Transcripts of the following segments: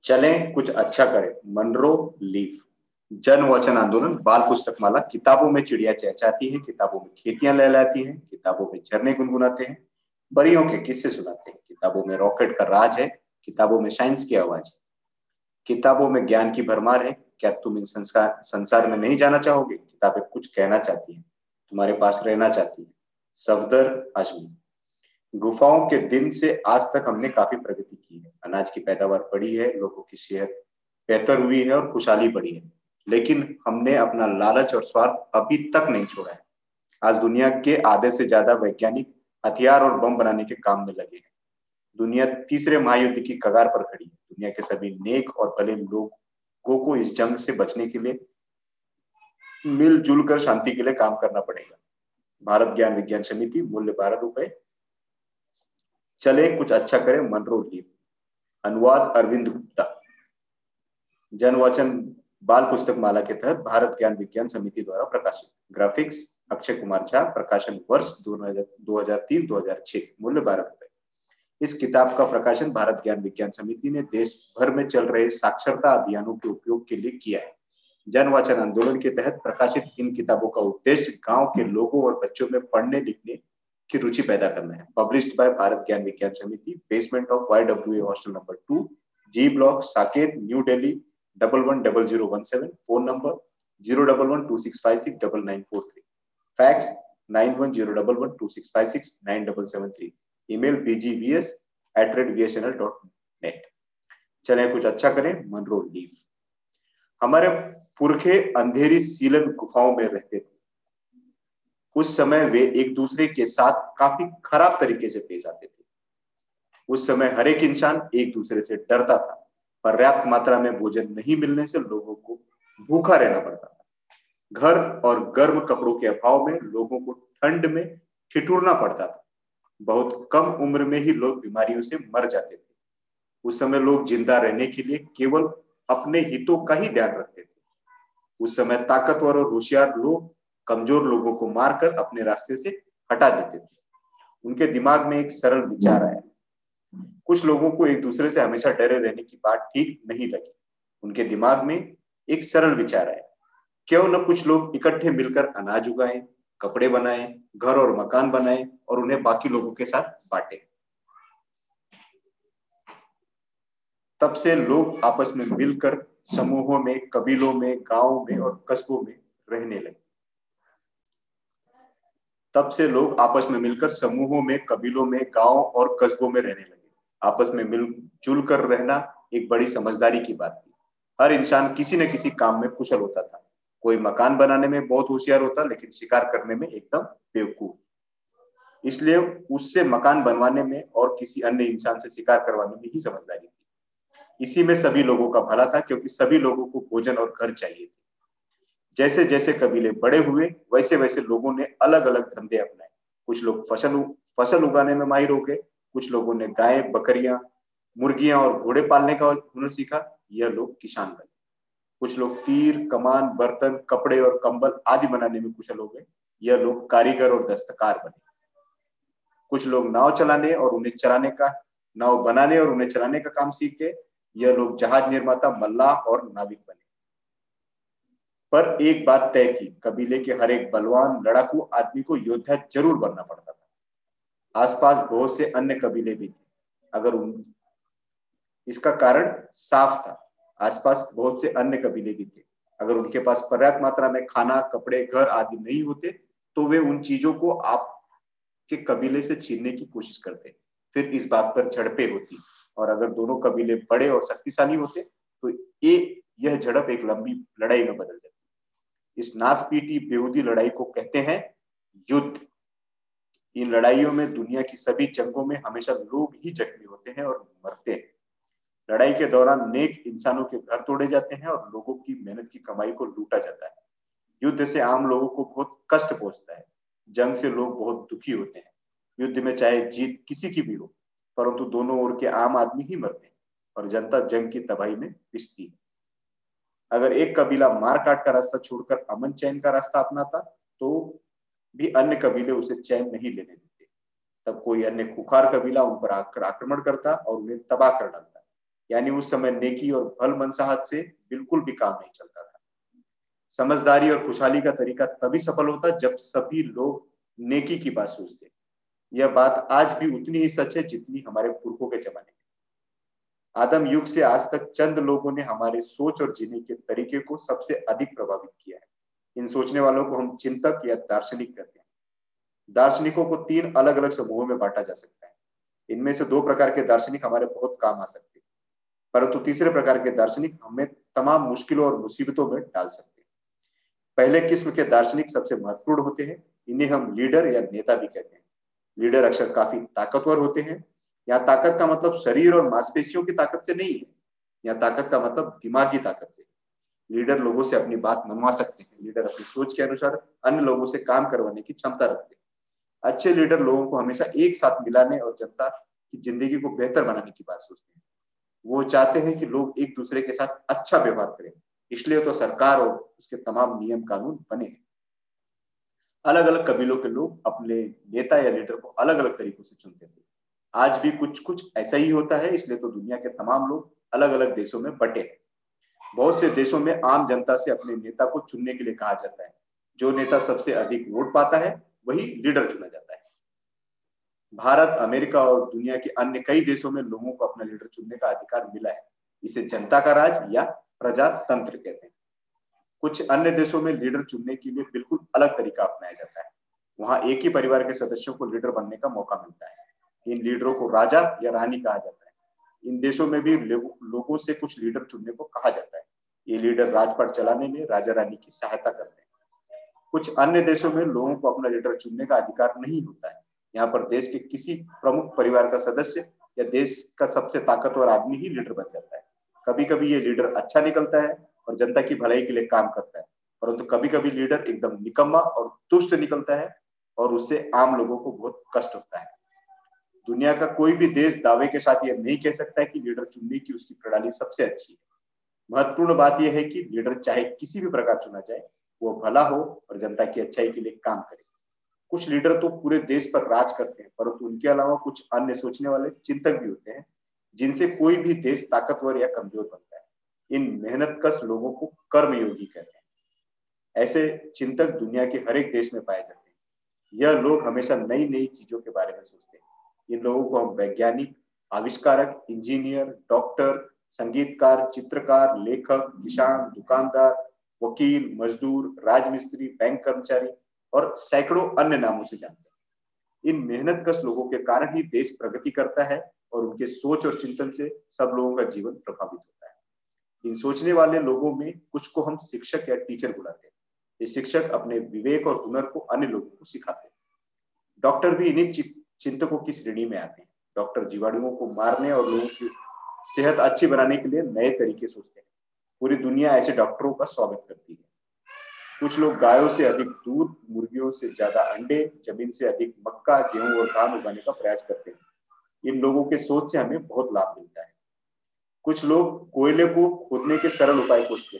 चलें कुछ अच्छा करें, मनरो लीफ। जन वचन आंदोलन, बाल पुस्तक माला। किताबों में चिड़िया चहचहाती है, किताबों में खेतियां लहलहाती हैं, किताबों में झरने गुनगुनाते हैं, परियों के किस्से सुनाते हैं, किताबों में रॉकेट का राज है, किताबों में साइंस की आवाज है, किताबों में ज्ञान की भरमार है। क्या तुम इन संसार में नहीं जाना चाहोगे? किताबें कुछ कहना चाहती हैं, तुम्हारे पास रहना चाहती हैं। सफदर आजमी। गुफाओं के दिन से आज तक हमने काफी प्रगति की है, अनाज की पैदावार बढ़ी है, लोगों की सेहत बेहतर हुई है और खुशहाली बढ़ी है, लेकिन हमने अपना लालच और स्वार्थ अभी तक नहीं छोड़ा है। आज दुनिया के आधे से ज्यादा वैज्ञानिक हथियार और बम बनाने के काम में लगे हैं। दुनिया तीसरे महायुद्ध की कगार पर खड़ी है। दुनिया के सभी नेक और भले लोगों को इस जंग से बचने के लिए मिलजुल कर शांति के लिए काम करना पड़ेगा। भारत ज्ञान विज्ञान समिति, मूल्य ₹12। चले कुछ अच्छा करें, मनरो लीफ। अनुवाद अरविंद गुप्ता। जनवचन बाल पुस्तक माला के तहत भारत ज्ञान विज्ञान समिति द्वारा प्रकाशित। ग्राफिक्स अक्षय कुमार झा। प्रकाशन वर्ष 2003-2006। मूल्य ₹12। इस किताब का प्रकाशन भारत ज्ञान विज्ञान समिति ने देश भर में चल रहे साक्षरता अभियानों के उपयोग के लिए किया है। जनवचन आंदोलन के तहत प्रकाशित इन किताबों का उद्देश्य गांव के लोगों और बच्चों में पढ़ने लिखने की रुचि पैदा करना है। Published by Bharat Gyan Vigyan Samiti, basement of YWA hostel number 2, G block, Saket, new Delhi 110017। Phone number 01126569943। Fax 91011265697773। Email bgvs@vsnl.net। चलें कुछ अच्छा करें, मनरो लीफ। हमारे पुरखे अंधेरी सीलन गुफाओं में रहते थे। उस समय वे एक दूसरे के साथ काफी खराब तरीके से पेश आते थे। उस समय हर एक इंसान एक दूसरे से डरता था। पर्याप्त मात्रा में भोजन नहीं मिलने से लोगों को भूखा रहना पड़ता था। घर और गर्म कपड़ों के अभाव में लोगों को ठंड में ठिठुरना पड़ता था। बहुत कम उम्र में ही लोग बीमारियों से मर जाते थे। उस समय लोग जिंदा रहने के लिए केवल अपने हितों का ही ध्यान रखते थे। उस समय ताकतवर और होशियार लोग कमजोर लोगों को मारकर अपने रास्ते से हटा देते थे। उनके दिमाग में एक सरल विचार आया। कुछ लोगों को एक दूसरे से हमेशा डरे रहने की बात ठीक नहीं लगी। उनके दिमाग में एक सरल विचार आया, क्यों न कुछ लोग इकट्ठे मिलकर अनाज उगाएं, कपड़े बनाएं, घर और मकान बनाएं और उन्हें बाकी लोगों के साथ बांटें। तब से लोग आपस में मिलकर समूहों में, कबीलों में, गांवों में और कस्बों में रहने लगे। तब से लोग आपस में मिलकर समूहों में, कबीलों में, गांव और कस्बों में रहने लगे। आपस में मिलजुल कर रहना एक बड़ी समझदारी की बात थी। हर इंसान किसी न किसी काम में कुशल होता था। कोई मकान बनाने में बहुत होशियार होता, लेकिन शिकार करने में एकदम बेवकूफ। इसलिए उससे मकान बनवाने में और किसी अन्य इंसान से शिकार करवाने में ही समझदारी थी। इसी में सभी लोगों का भला था, क्योंकि सभी लोगों को भोजन और घर चाहिए थे। जैसे जैसे कबीले बड़े हुए, वैसे वैसे लोगों ने अलग अलग धंधे अपनाए। कुछ लोग फसल उगाने में माहिर हो गए, कुछ लोगों ने गायें, बकरियां, मुर्गियां और घोड़े पालने का हुनर सीखा। यह लोग किसान बने। कुछ लोग तीर, कमान, बर्तन, कपड़े और कंबल आदि बनाने में कुशल हो गए। यह लोग कारीगर और दस्तकार बने। कुछ लोग नाव बनाने और उन्हें चलाने का काम सीख गए। यह लोग जहाज निर्माता, मल्लाह और नाविक बने। पर एक बात तय थी, कबीले के हर एक बलवान लड़ाकू आदमी को योद्धा जरूर बनना पड़ता था। आसपास बहुत से अन्य कबीले भी थे। इसका कारण साफ था। आसपास बहुत से अन्य कबीले भी थे। अगर उनके पास पर्याप्त मात्रा में खाना, कपड़े, घर आदि नहीं होते, तो वे उन चीजों को आपके कबीले से छीनने की कोशिश करते। फिर इस बात पर झड़पें होती, और अगर दोनों कबीले बड़े और शक्तिशाली होते तो यह झड़प एक लंबी लड़ाई में बदल जाती। इस नासपीटी बेहूदी लड़ाई को कहते हैं युद्ध। इन लड़ाइयों में, दुनिया की सभी जंगों में हमेशा लोग ही जख्मी होते हैं और मरते हैं। लड़ाई के दौरान नेक इंसानों के घर तोड़े जाते हैं और लोगों की मेहनत की कमाई को लूटा जाता है। युद्ध से आम लोगों को बहुत कष्ट पहुंचता है। जंग से लोग बहुत दुखी होते हैं। युद्ध में चाहे जीत किसी की भी हो, परंतु दोनों ओर के आम आदमी ही मरते हैं और जनता जंग की तबाही में पिसती है। अगर एक कबीला मार काट का रास्ता छोड़कर अमन चैन का रास्ता अपनाता, तो भी अन्य कबीले उसे चैन नहीं लेने देते। तब कोई अन्य खुखार कबीला उन पर आकर आक्रमण करता और उन्हें तबाह कर डालता। यानी उस समय नेकी और भल मनसाहत से बिल्कुल भी काम नहीं चलता था। समझदारी और खुशहाली का तरीका तभी सफल होता जब सभी लोग नेकी की बात सोचते। यह बात आज भी उतनी ही सच है जितनी हमारे पुरखों के जमाने में। आदम युग से आज तक चंद लोगों ने हमारे सोच और जीने के तरीके को सबसे अधिक प्रभावित किया है। इन सोचने वालों को हम चिंतक या दार्शनिक कहते हैं। दार्शनिकों को 3 अलग अलग समूहों में बांटा जा सकता है। इनमें से 2 प्रकार के दार्शनिक हमारे बहुत काम आ सकते हैं, परंतु तीसरे प्रकार के दार्शनिक हमें तमाम मुश्किलों और मुसीबतों में डाल सकते हैं। पहले किस्म के दार्शनिक सबसे महत्वपूर्ण होते हैं। इन्हें हम लीडर या नेता भी कहते हैं। लीडर अक्सर काफी ताकतवर होते हैं। यहाँ ताकत का मतलब शरीर और मांसपेशियों की ताकत से नहीं है। यहाँ ताकत का मतलब दिमाग की ताकत से। लीडर लोगों से अपनी बात मनवा सकते हैं। लीडर अपनी सोच के अनुसार अन्य लोगों से काम करवाने की क्षमता रखते हैं। अच्छे लीडर लोगों को हमेशा एक साथ मिलाने और जनता की जिंदगी को बेहतर बनाने की बात सोचते हैं। वो चाहते हैं कि लोग एक दूसरे के साथ अच्छा व्यवहार करें। इसलिए तो सरकार और उसके तमाम नियम कानून बने हैं। अलग अलग कबीलों के लोग अपने नेता या लीडर को अलग अलग तरीकों से चुनते थे। आज भी कुछ कुछ ऐसा ही होता है। इसलिए तो दुनिया के तमाम लोग अलग अलग देशों में बटे हैं। बहुत से देशों में आम जनता से अपने नेता को चुनने के लिए कहा जाता है। जो नेता सबसे अधिक वोट पाता है वही लीडर चुना जाता है। भारत, अमेरिका और दुनिया के अन्य कई देशों में लोगों को अपना लीडर चुनने का अधिकार मिला है। इसे जनता का राज या प्रजातंत्र कहते हैं। कुछ अन्य देशों में लीडर चुनने के लिए बिल्कुल अलग तरीका अपनाया जाता है। वहां एक ही परिवार के सदस्यों को लीडर बनने का मौका मिलता है। इन लीडरों को राजा या रानी कहा जाता है। इन देशों में भी लोगों से कुछ लीडर चुनने को कहा जाता है। ये लीडर राजपाट चलाने में राजा रानी की सहायता करते हैं। कुछ अन्य देशों में लोगों को अपना लीडर चुनने का अधिकार नहीं होता है। यहाँ पर देश के किसी प्रमुख परिवार का सदस्य या देश का सबसे ताकतवर आदमी ही लीडर बन जाता है। कभी कभी ये लीडर अच्छा निकलता है और जनता की भलाई के लिए काम करता है, परंतु कभी कभी लीडर एकदम निकम्मा और दुष्ट निकलता है और उससे आम लोगों को बहुत कष्ट होता है। दुनिया का कोई भी देश दावे के साथ यह नहीं कह सकता है कि लीडर चुनने की उसकी प्रणाली सबसे अच्छी है। महत्वपूर्ण बात यह है कि लीडर चाहे किसी भी प्रकार चुना जाए, वो भला हो और जनता की अच्छाई के लिए काम करे। कुछ लीडर तो पूरे देश पर राज करते हैं, परंतु उनके अलावा कुछ अन्य सोचने वाले चिंतक भी होते हैं जिनसे कोई भी देश ताकतवर या कमजोर बनता है। इन मेहनतकश लोगों को कर्मयोगी कहते हैं। ऐसे चिंतक दुनिया के हर एक देश में पाए जाते हैं। यह लोग हमेशा नई नई चीजों के बारे में सोचते हैं। इन लोगों को हम वैज्ञानिक, आविष्कारक, इंजीनियर, डॉक्टर, संगीतकार, चित्रकार, लेखक, किसान, दुकानदार, वकील, मजदूर, राजमिस्त्री, बैंक कर्मचारी और सैकड़ों अन्य नामों से जानते हैं। इन मेहनतकश लोगों के कारण ही देश प्रगति करता है और उनके सोच और चिंतन से सब लोगों का जीवन प्रभावित होता है। इन सोचने वाले लोगों में कुछ को हम शिक्षक या टीचर बुलाते हैं। ये शिक्षक अपने विवेक और हुनर को अन्य लोगों को सिखाते हैं। डॉक्टर भी इन्हीं चिंतकों की श्रेणी में आते हैं। डॉक्टर जीवाणुओं को मारने और लोगों की सेहत अच्छी बनाने के लिए नए तरीके सोचते हैं। पूरी दुनिया ऐसे डॉक्टरों का स्वागत करती है। कुछ लोग गायों से अधिक दूध, मुर्गियों से ज्यादा अंडे, जमीन से अधिक मक्का, गेहूं और धान उगाने का प्रयास करते हैं। इन लोगों के सोच से हमें बहुत लाभ मिलता है। कुछ लोग कोयले को खोदने के सरल उपाय खोजते हैं।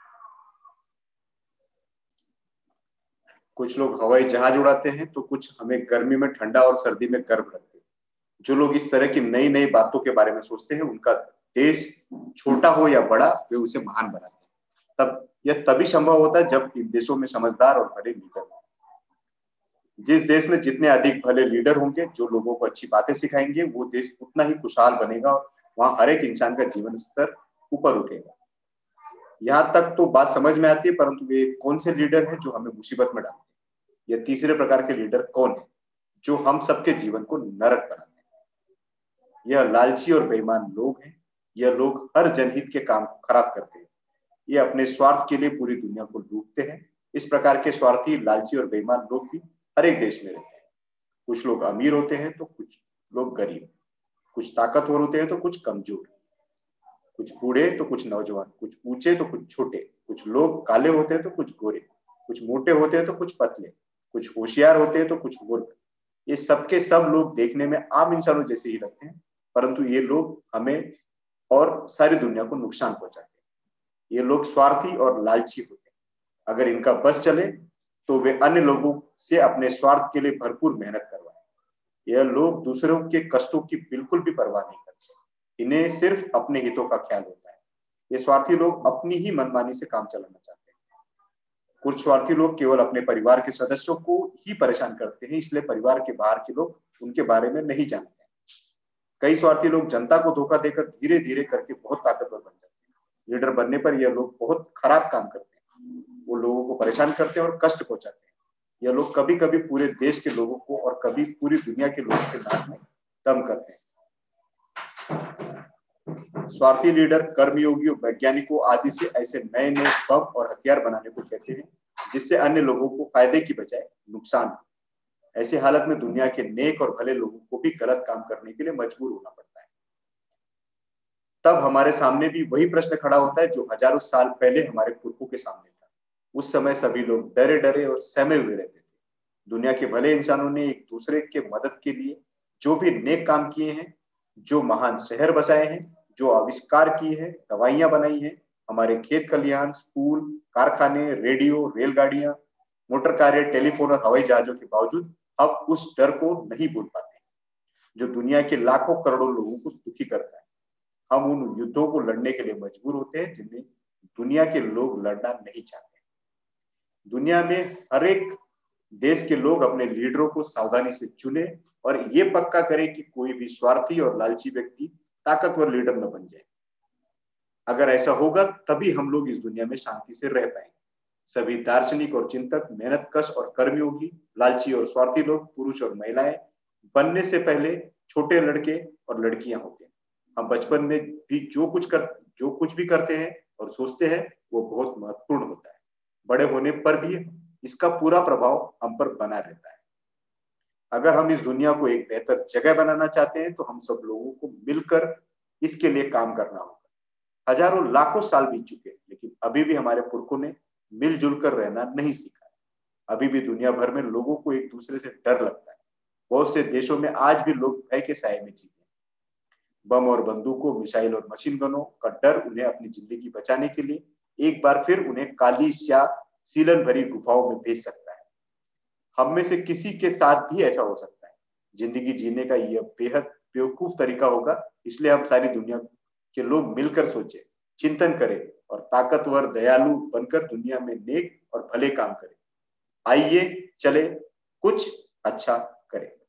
कुछ लोग हवाई जहाज उड़ाते हैं, तो कुछ हमें गर्मी में ठंडा और सर्दी में गर्म रखते हैं। जो लोग इस तरह की नई नई बातों के बारे में सोचते हैं, उनका देश छोटा हो या बड़ा, वे उसे महान बनाते हैं। तब यह तभी संभव होता है जब इन देशों में समझदार और भले लीडर हों। जिस देश में जितने अधिक भले लीडर होंगे जो लोगों को अच्छी बातें सिखाएंगे, वो देश उतना ही खुशहाल बनेगा और वहां हर एक इंसान का जीवन स्तर ऊपर उठेगा। यहाँ तक तो बात समझ में आती है, परंतु वे कौन से लीडर हैं जो हमें मुसीबत में डालते हैं? यह तीसरे प्रकार के लीडर कौन है जो हम सबके जीवन को नरक बनाते हैं? यह लालची और बेईमान लोग हैं। यह लोग हर जनहित के काम को खराब करते हैं। ये अपने स्वार्थ के लिए पूरी दुनिया को लूटते हैं। इस प्रकार के स्वार्थी, लालची और बेईमान लोग भी हर एक देश में रहते हैं। कुछ लोग अमीर होते हैं तो कुछ लोग गरीब, कुछ ताकतवर होते हैं तो कुछ कमजोर, कुछ बूढ़े तो कुछ नौजवान, कुछ ऊंचे तो कुछ छोटे, कुछ लोग काले होते हैं तो कुछ गोरे, कुछ मोटे होते हैं तो कुछ पतले, कुछ होशियार होते हैं तो कुछ मूर्ख। ये सबके सब लोग देखने में आम इंसानों जैसे ही लगते हैं, परंतु ये लोग हमें और सारी दुनिया को नुकसान पहुंचाते हैं। ये लोग स्वार्थी और लालची होते हैं। अगर इनका बस चले तो वे अन्य लोगों से अपने स्वार्थ के लिए भरपूर मेहनत करवाएं। यह लोग दूसरों के कष्टों की बिल्कुल भी परवाह नहीं करते। इन्हें सिर्फ अपने हितों का ख्याल होता है। ये स्वार्थी लोग अपनी ही मनमानी से काम चलाना चाहते हैं। कुछ स्वार्थी लोग केवल अपने परिवार के सदस्यों को ही परेशान करते हैं, इसलिए परिवार के बाहर के लोग उनके बारे में नहीं जानते। कई स्वार्थी लोग जनता को धोखा देकर धीरे धीरे करके बहुत ताकतवर बन जाते हैं। लीडर बनने पर यह लोग बहुत खराब काम करते हैं। वो लोगों को परेशान करते हैं और कष्ट पहुंचाते हैं। यह लोग कभी कभी पूरे देश के लोगों को और कभी पूरी दुनिया के लोगों के नाक में दम करते हैं। स्वार्थी लीडर कर्मयोगियों, वैज्ञानिकों आदि से ऐसे नए नए बम और हथियार बनाने को कहते हैं जिससे अन्य लोगों को फायदे की बजाय नुकसान हो। ऐसी हालत में दुनिया के नेक और भले लोगों को भी गलत काम करने के लिए मजबूर होना पड़ता है। तब हमारे सामने भी वही प्रश्न खड़ा होता है जो हजारों साल पहले हमारे पुरखों के सामने था। उस समय सभी लोग डरे डरे और सहमे हुए रहते थे। दुनिया के भले इंसानों ने एक दूसरे के मदद के लिए जो भी नेक काम किए हैं, जो महान शहर बसाए हैं, जो आविष्कार किए हैं, दवाइयां बनाई हैं, हमारे खेत खलिहान, स्कूल, कारखाने, रेडियो, रेलगाड़ियां, मोटर कारें, टेलीफोन और हवाई जहाजों के बावजूद अब उस डर को नहीं भूल पाते जो दुनिया के लाखों करोड़ों लोगों को दुखी करता है। हम उन युद्धों को लड़ने के लिए मजबूर होते हैं जिन्हें दुनिया के लोग लड़ना नहीं चाहते। दुनिया में हर एक देश के लोग अपने लीडरों को सावधानी से चुने और ये पक्का करें कि कोई भी स्वार्थी और लालची व्यक्ति ताकतवर लीडर न बन जाए। अगर ऐसा होगा तभी हम लोग इस दुनिया में शांति से रह पाएंगे। सभी दार्शनिक और चिंतक, मेहनतकश और कर्मयोगी, लालची और स्वार्थी लोग, पुरुष और महिलाएं बनने से पहले छोटे लड़के और लड़कियां होते हैं। हम बचपन में भी जो कुछ भी करते हैं और सोचते हैं वो बहुत महत्वपूर्ण होता है। बड़े होने पर भी इसका पूरा प्रभाव हम पर बना रहता है। अगर हम इस दुनिया को एक बेहतर जगह बनाना चाहते हैं तो हम सब लोगों को मिलकर इसके लिए काम करना होगा। हजारों लाखों साल बीत चुके हैं, लेकिन अभी भी हमारे पुरखों ने मिलजुल कर रहना नहीं सीखा है। अभी भी दुनिया भर में लोगों को एक दूसरे से डर लगता है। बहुत से देशों में आज भी लोग भय के साए में जीते हैं। बम और बंदूकों, मिसाइल और मशीन गनों का डर उन्हें अपनी जिंदगी बचाने के लिए एक बार फिर उन्हें काली या सीलन भरी गुफाओं में भेज सकता है। हम में से किसी के साथ भी ऐसा हो सकता है। जिंदगी जीने का यह बेहद बेवकूफ तरीका होगा, इसलिए हम सारी दुनिया के लोग मिलकर सोचें, चिंतन करें और ताकतवर, दयालु बनकर दुनिया में नेक और भले काम करें। आइए चले कुछ अच्छा करें।